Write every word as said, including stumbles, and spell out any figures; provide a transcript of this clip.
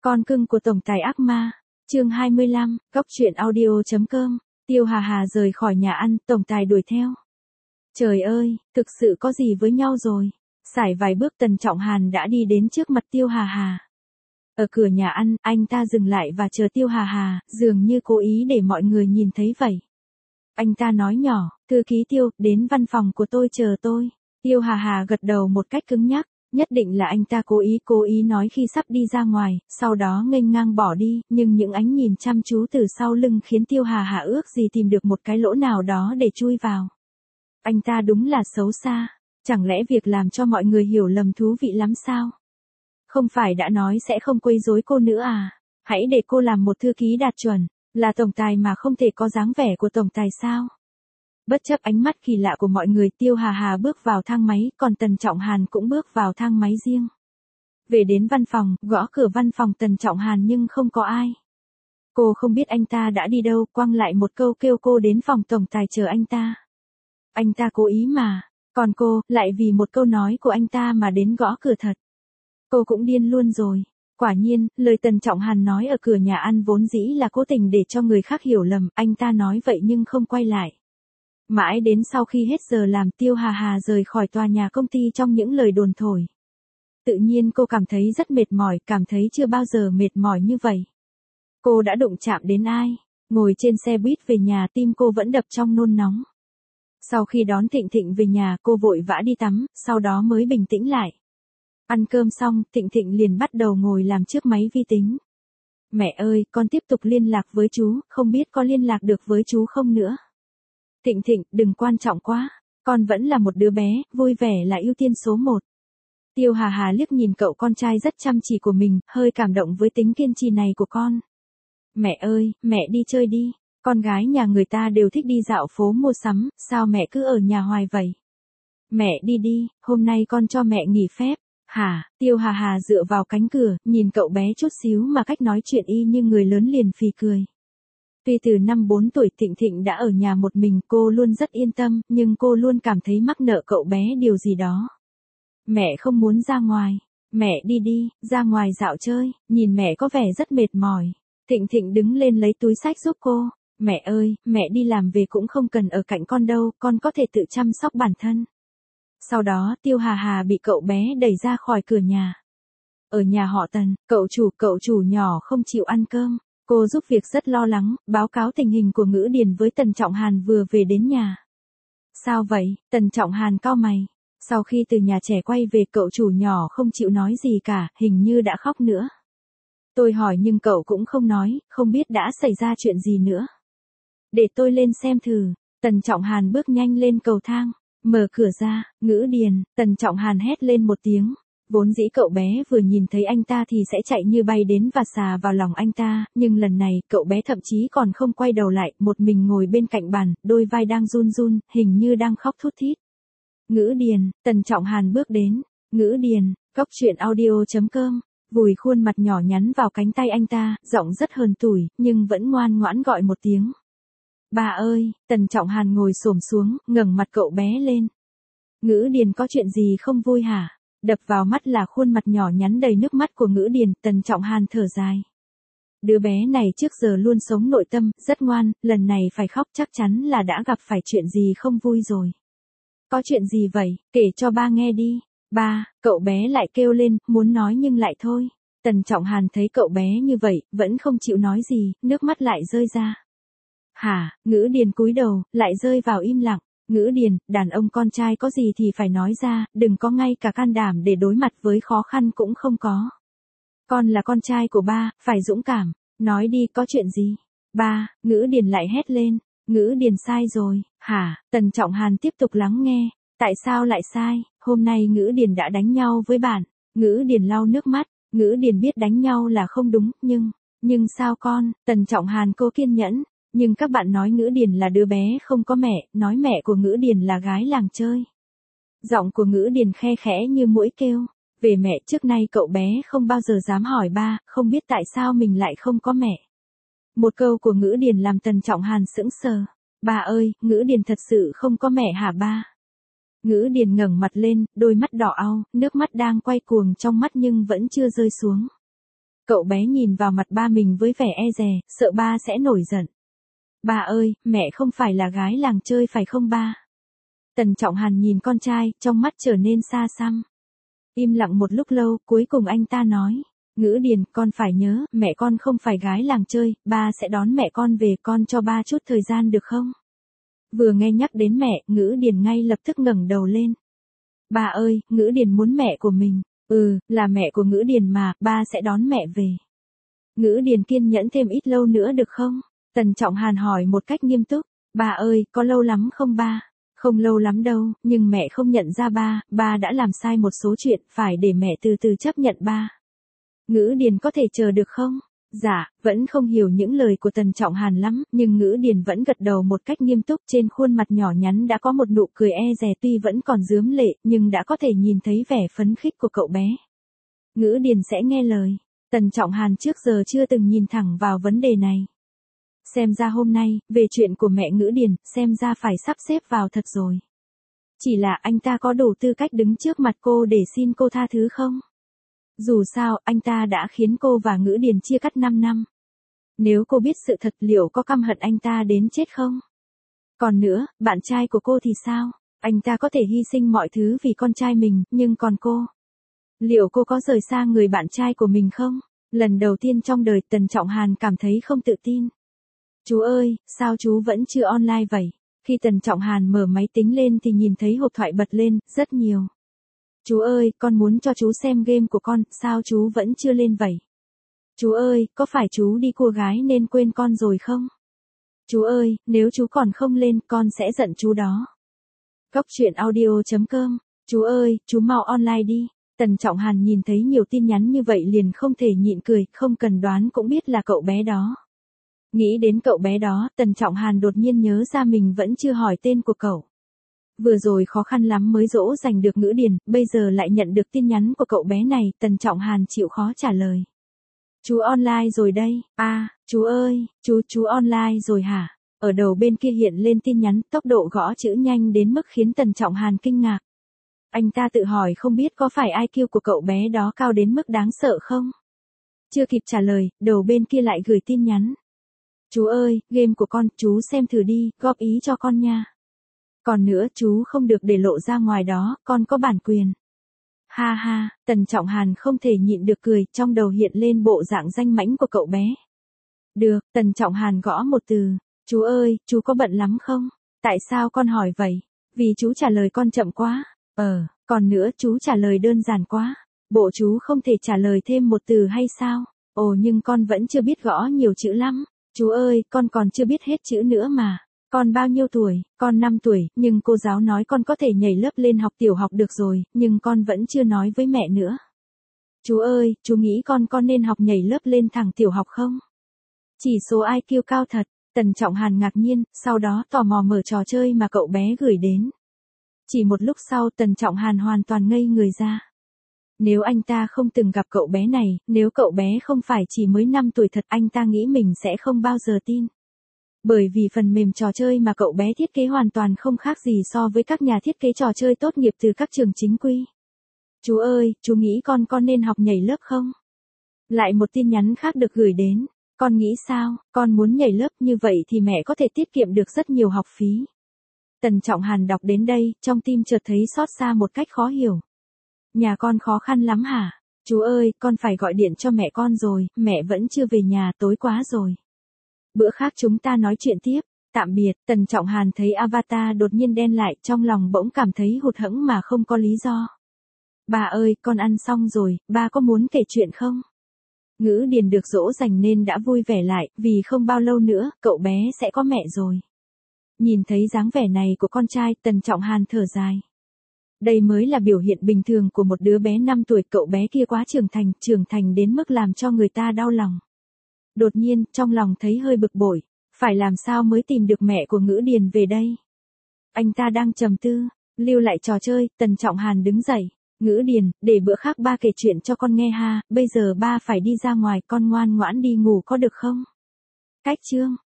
Con cưng của tổng tài ác ma, chương hai mươi lăm, góc truyện audio chấm com, Tiêu Hà Hà rời khỏi nhà ăn, tổng tài đuổi theo. Trời ơi, thực sự có gì với nhau rồi. Sải vài bước Tần Trọng Hàn đã đi đến trước mặt Tiêu Hà Hà. Ở cửa nhà ăn, anh ta dừng lại và chờ Tiêu Hà Hà, dường như cố ý để mọi người nhìn thấy vậy. Anh ta nói nhỏ, thư ký Tiêu, đến văn phòng của tôi chờ tôi. Tiêu Hà Hà gật đầu một cách cứng nhắc. Nhất định là anh ta cố ý cố ý nói khi sắp đi ra ngoài, sau đó nghênh ngang bỏ đi, nhưng những ánh nhìn chăm chú từ sau lưng khiến Tiêu Hà Hà ước gì tìm được một cái lỗ nào đó để chui vào. Anh ta đúng là xấu xa, chẳng lẽ việc làm cho mọi người hiểu lầm thú vị lắm sao? Không phải đã nói sẽ không quấy rối cô nữa à? Hãy để cô làm một thư ký đạt chuẩn, là tổng tài mà không thể có dáng vẻ của tổng tài sao? Bất chấp ánh mắt kỳ lạ của mọi người, Tiêu Hà Hà bước vào thang máy, còn Tần Trọng Hàn cũng bước vào thang máy riêng. Về đến văn phòng, gõ cửa văn phòng Tần Trọng Hàn nhưng không có ai. Cô không biết anh ta đã đi đâu, quăng lại một câu kêu cô đến phòng tổng tài chờ anh ta. Anh ta cố ý mà, còn cô, lại vì một câu nói của anh ta mà đến gõ cửa thật. Cô cũng điên luôn rồi. Quả nhiên, lời Tần Trọng Hàn nói ở cửa nhà ăn vốn dĩ là cố tình để cho người khác hiểu lầm, anh ta nói vậy nhưng không quay lại. Mãi đến sau khi hết giờ làm, Tiêu Hà Hà rời khỏi tòa nhà công ty trong những lời đồn thổi. Tự nhiên cô cảm thấy rất mệt mỏi, cảm thấy chưa bao giờ mệt mỏi như vậy. Cô đã đụng chạm đến ai? Ngồi trên xe buýt về nhà, tim cô vẫn đập trong nôn nóng. Sau khi đón Thịnh Thịnh về nhà, cô vội vã đi tắm, sau đó mới bình tĩnh lại. Ăn cơm xong, Thịnh Thịnh liền bắt đầu ngồi làm trước máy vi tính. Mẹ ơi, con tiếp tục liên lạc với chú, không biết có liên lạc được với chú không nữa. Thịnh Thịnh, đừng quan trọng quá, con vẫn là một đứa bé, vui vẻ là ưu tiên số một. Tiêu Hà Hà liếc nhìn cậu con trai rất chăm chỉ của mình, hơi cảm động với tính kiên trì này của con. Mẹ ơi, mẹ đi chơi đi, con gái nhà người ta đều thích đi dạo phố mua sắm, sao mẹ cứ ở nhà hoài vậy? Mẹ đi đi, hôm nay con cho mẹ nghỉ phép. Hả? Tiêu Hà Hà dựa vào cánh cửa, nhìn cậu bé chút xíu mà cách nói chuyện y như người lớn liền phì cười. Tuy từ năm bốn tuổi Thịnh Thịnh đã ở nhà một mình, cô luôn rất yên tâm, nhưng cô luôn cảm thấy mắc nợ cậu bé điều gì đó. Mẹ không muốn ra ngoài. Mẹ đi đi, ra ngoài dạo chơi, nhìn mẹ có vẻ rất mệt mỏi. Thịnh Thịnh đứng lên lấy túi xách giúp cô. Mẹ ơi, mẹ đi làm về cũng không cần ở cạnh con đâu, con có thể tự chăm sóc bản thân. Sau đó, Tiêu Hà Hà bị cậu bé đẩy ra khỏi cửa nhà. Ở nhà họ Tần, cậu chủ, cậu chủ nhỏ không chịu ăn cơm. Cô giúp việc rất lo lắng, báo cáo tình hình của Ngữ Điền với Tần Trọng Hàn vừa về đến nhà. Sao vậy? Tần Trọng Hàn cau mày. Sau khi từ nhà trẻ quay về, cậu chủ nhỏ không chịu nói gì cả, hình như đã khóc nữa. Tôi hỏi nhưng cậu cũng không nói, không biết đã xảy ra chuyện gì nữa. Để tôi lên xem thử. Tần Trọng Hàn bước nhanh lên cầu thang, mở cửa ra, Ngữ Điền. Tần Trọng Hàn hét lên một tiếng. Vốn dĩ cậu bé vừa nhìn thấy anh ta thì sẽ chạy như bay đến và xà vào lòng anh ta, nhưng lần này, cậu bé thậm chí còn không quay đầu lại, một mình ngồi bên cạnh bàn, đôi vai đang run run, hình như đang khóc thút thít. Ngữ Điền, Tần Trọng Hàn bước đến. Ngữ Điền, góc truyện audio chấm com, vùi khuôn mặt nhỏ nhắn vào cánh tay anh ta, giọng rất hờn tủi, nhưng vẫn ngoan ngoãn gọi một tiếng. Bà ơi, Tần Trọng Hàn ngồi xổm xuống, ngẩng mặt cậu bé lên. Ngữ Điền, có chuyện gì không vui hả? Đập vào mắt là khuôn mặt nhỏ nhắn đầy nước mắt của Ngữ Điền, Tần Trọng Hàn thở dài. Đứa bé này trước giờ luôn sống nội tâm, rất ngoan, lần này phải khóc chắc chắn là đã gặp phải chuyện gì không vui rồi. Có chuyện gì vậy, kể cho ba nghe đi. Ba, cậu bé lại kêu lên, muốn nói nhưng lại thôi. Tần Trọng Hàn thấy cậu bé như vậy, vẫn không chịu nói gì, nước mắt lại rơi ra. Hả? Ngữ Điền cúi đầu, lại rơi vào im lặng. Ngữ Điền, đàn ông con trai có gì thì phải nói ra, đừng có ngay cả can đảm để đối mặt với khó khăn cũng không có. Con là con trai của ba, phải dũng cảm, nói đi, có chuyện gì? Ba, Ngữ Điền lại hét lên. Ngữ Điền sai rồi. Hả? Tần Trọng Hàn tiếp tục lắng nghe. Tại sao lại sai? Hôm nay Ngữ Điền đã đánh nhau với bạn. Ngữ Điền lau nước mắt. Ngữ Điền biết đánh nhau là không đúng, nhưng, nhưng sao con? Tần Trọng Hàn cố kiên nhẫn. Nhưng các bạn nói Ngữ Điền là đứa bé không có mẹ, nói mẹ của Ngữ Điền là gái làng chơi. Giọng của Ngữ Điền khe khẽ như muỗi kêu. Về mẹ, trước nay cậu bé không bao giờ dám hỏi ba, không biết tại sao mình lại không có mẹ. Một câu của Ngữ Điền làm Tần Trọng Hàn sững sờ. Ba ơi, Ngữ Điền thật sự không có mẹ hả ba? Ngữ Điền ngẩng mặt lên, đôi mắt đỏ au, nước mắt đang quay cuồng trong mắt nhưng vẫn chưa rơi xuống. Cậu bé nhìn vào mặt ba mình với vẻ e dè, sợ ba sẽ nổi giận. Ba ơi, mẹ không phải là gái làng chơi phải không ba? Tần Trọng Hàn nhìn con trai, trong mắt trở nên xa xăm. Im lặng một lúc lâu, cuối cùng anh ta nói. Ngữ Điền, con phải nhớ, mẹ con không phải gái làng chơi, ba sẽ đón mẹ con về, con cho ba chút thời gian được không? Vừa nghe nhắc đến mẹ, Ngữ Điền ngay lập tức ngẩng đầu lên. Ba ơi, Ngữ Điền muốn mẹ của mình. Ừ, là mẹ của Ngữ Điền mà, ba sẽ đón mẹ về. Ngữ Điền kiên nhẫn thêm ít lâu nữa được không? Tần Trọng Hàn hỏi một cách nghiêm túc. Ba ơi, có lâu lắm không ba? Không lâu lắm đâu, nhưng mẹ không nhận ra ba, ba đã làm sai một số chuyện, phải để mẹ từ từ chấp nhận ba. Ngữ Điền có thể chờ được không? Dạ, vẫn không hiểu những lời của Tần Trọng Hàn lắm, nhưng Ngữ Điền vẫn gật đầu một cách nghiêm túc, trên khuôn mặt nhỏ nhắn đã có một nụ cười e dè, tuy vẫn còn rướm lệ, nhưng đã có thể nhìn thấy vẻ phấn khích của cậu bé. Ngữ Điền sẽ nghe lời. Tần Trọng Hàn trước giờ chưa từng nhìn thẳng vào vấn đề này. Xem ra hôm nay, về chuyện của mẹ Ngữ Điền, xem ra phải sắp xếp vào thật rồi. Chỉ là anh ta có đủ tư cách đứng trước mặt cô để xin cô tha thứ không? Dù sao, anh ta đã khiến cô và Ngữ Điền chia cắt năm năm. Nếu cô biết sự thật liệu có căm hận anh ta đến chết không? Còn nữa, bạn trai của cô thì sao? Anh ta có thể hy sinh mọi thứ vì con trai mình, nhưng còn cô? Liệu cô có rời xa người bạn trai của mình không? Lần đầu tiên trong đời Tần Trọng Hàn cảm thấy không tự tin. Chú ơi, sao chú vẫn chưa online vậy? Khi Tần Trọng Hàn mở máy tính lên thì nhìn thấy hộp thoại bật lên, rất nhiều. Chú ơi, con muốn cho chú xem game của con, sao chú vẫn chưa lên vậy? Chú ơi, có phải chú đi cua gái nên quên con rồi không? Chú ơi, nếu chú còn không lên, con sẽ giận chú đó. Góc truyện audio chấm com. Chú ơi, chú mau online đi. Tần Trọng Hàn nhìn thấy nhiều tin nhắn như vậy liền không thể nhịn cười, không cần đoán cũng biết là cậu bé đó. Nghĩ đến cậu bé đó, Tần Trọng Hàn đột nhiên nhớ ra mình vẫn chưa hỏi tên của cậu. Vừa rồi khó khăn lắm mới dỗ dành được Ngữ Điền, bây giờ lại nhận được tin nhắn của cậu bé này, Tần Trọng Hàn chịu khó trả lời. Chú online rồi đây, à, chú ơi, chú, chú online rồi hả? Ở đầu bên kia hiện lên tin nhắn, tốc độ gõ chữ nhanh đến mức khiến Tần Trọng Hàn kinh ngạc. Anh ta tự hỏi không biết có phải i kiu của cậu bé đó cao đến mức đáng sợ không? Chưa kịp trả lời, đầu bên kia lại gửi tin nhắn. Chú ơi, game của con, chú xem thử đi, góp ý cho con nha. Còn nữa, chú không được để lộ ra ngoài đó, con có bản quyền. Ha ha, Tần Trọng Hàn không thể nhịn được cười, trong đầu hiện lên bộ dạng danh mãnh của cậu bé. Được, Tần Trọng Hàn gõ một từ. Chú ơi, chú có bận lắm không? Tại sao con hỏi vậy? Vì chú trả lời con chậm quá. Ờ, còn nữa chú trả lời đơn giản quá. Bộ chú không thể trả lời thêm một từ hay sao? Ồ nhưng con vẫn chưa biết gõ nhiều chữ lắm. Chú ơi, con còn chưa biết hết chữ nữa mà. Con bao nhiêu tuổi? Con năm tuổi, nhưng cô giáo nói con có thể nhảy lớp lên học tiểu học được rồi, nhưng con vẫn chưa nói với mẹ nữa. Chú ơi, chú nghĩ con con nên học nhảy lớp lên thẳng tiểu học không? Chỉ số i kiu cao thật, Tần Trọng Hàn ngạc nhiên, sau đó tò mò mở trò chơi mà cậu bé gửi đến. Chỉ một lúc sau Tần Trọng Hàn hoàn toàn ngây người ra. Nếu anh ta không từng gặp cậu bé này, nếu cậu bé không phải chỉ mới năm tuổi thật, anh ta nghĩ mình sẽ không bao giờ tin. Bởi vì phần mềm trò chơi mà cậu bé thiết kế hoàn toàn không khác gì so với các nhà thiết kế trò chơi tốt nghiệp từ các trường chính quy. Chú ơi, chú nghĩ con con nên học nhảy lớp không? Lại một tin nhắn khác được gửi đến. Con nghĩ sao, con muốn nhảy lớp như vậy thì mẹ có thể tiết kiệm được rất nhiều học phí. Tần Trọng Hàn đọc đến đây, trong tim chợt thấy xót xa một cách khó hiểu. Nhà con khó khăn lắm hả? Chú ơi, con phải gọi điện cho mẹ con rồi, mẹ vẫn chưa về nhà, tối quá rồi. Bữa khác chúng ta nói chuyện tiếp, tạm biệt. Tần Trọng Hàn thấy avatar đột nhiên đen lại, trong lòng bỗng cảm thấy hụt hẫng mà không có lý do. Bà ơi, con ăn xong rồi, ba có muốn kể chuyện không? Ngữ Điền được dỗ dành nên đã vui vẻ lại, vì không bao lâu nữa, cậu bé sẽ có mẹ rồi. Nhìn thấy dáng vẻ này của con trai, Tần Trọng Hàn thở dài. Đây mới là biểu hiện bình thường của một đứa bé năm tuổi, cậu bé kia quá trưởng thành, trưởng thành đến mức làm cho người ta đau lòng. Đột nhiên, trong lòng thấy hơi bực bội, phải làm sao mới tìm được mẹ của Ngữ Điền về đây? Anh ta đang trầm tư, lưu lại trò chơi, Tần Trọng Hàn đứng dậy. Ngữ Điền, để bữa khác ba kể chuyện cho con nghe ha, bây giờ ba phải đi ra ngoài, con ngoan ngoãn đi ngủ có được không? Cách chương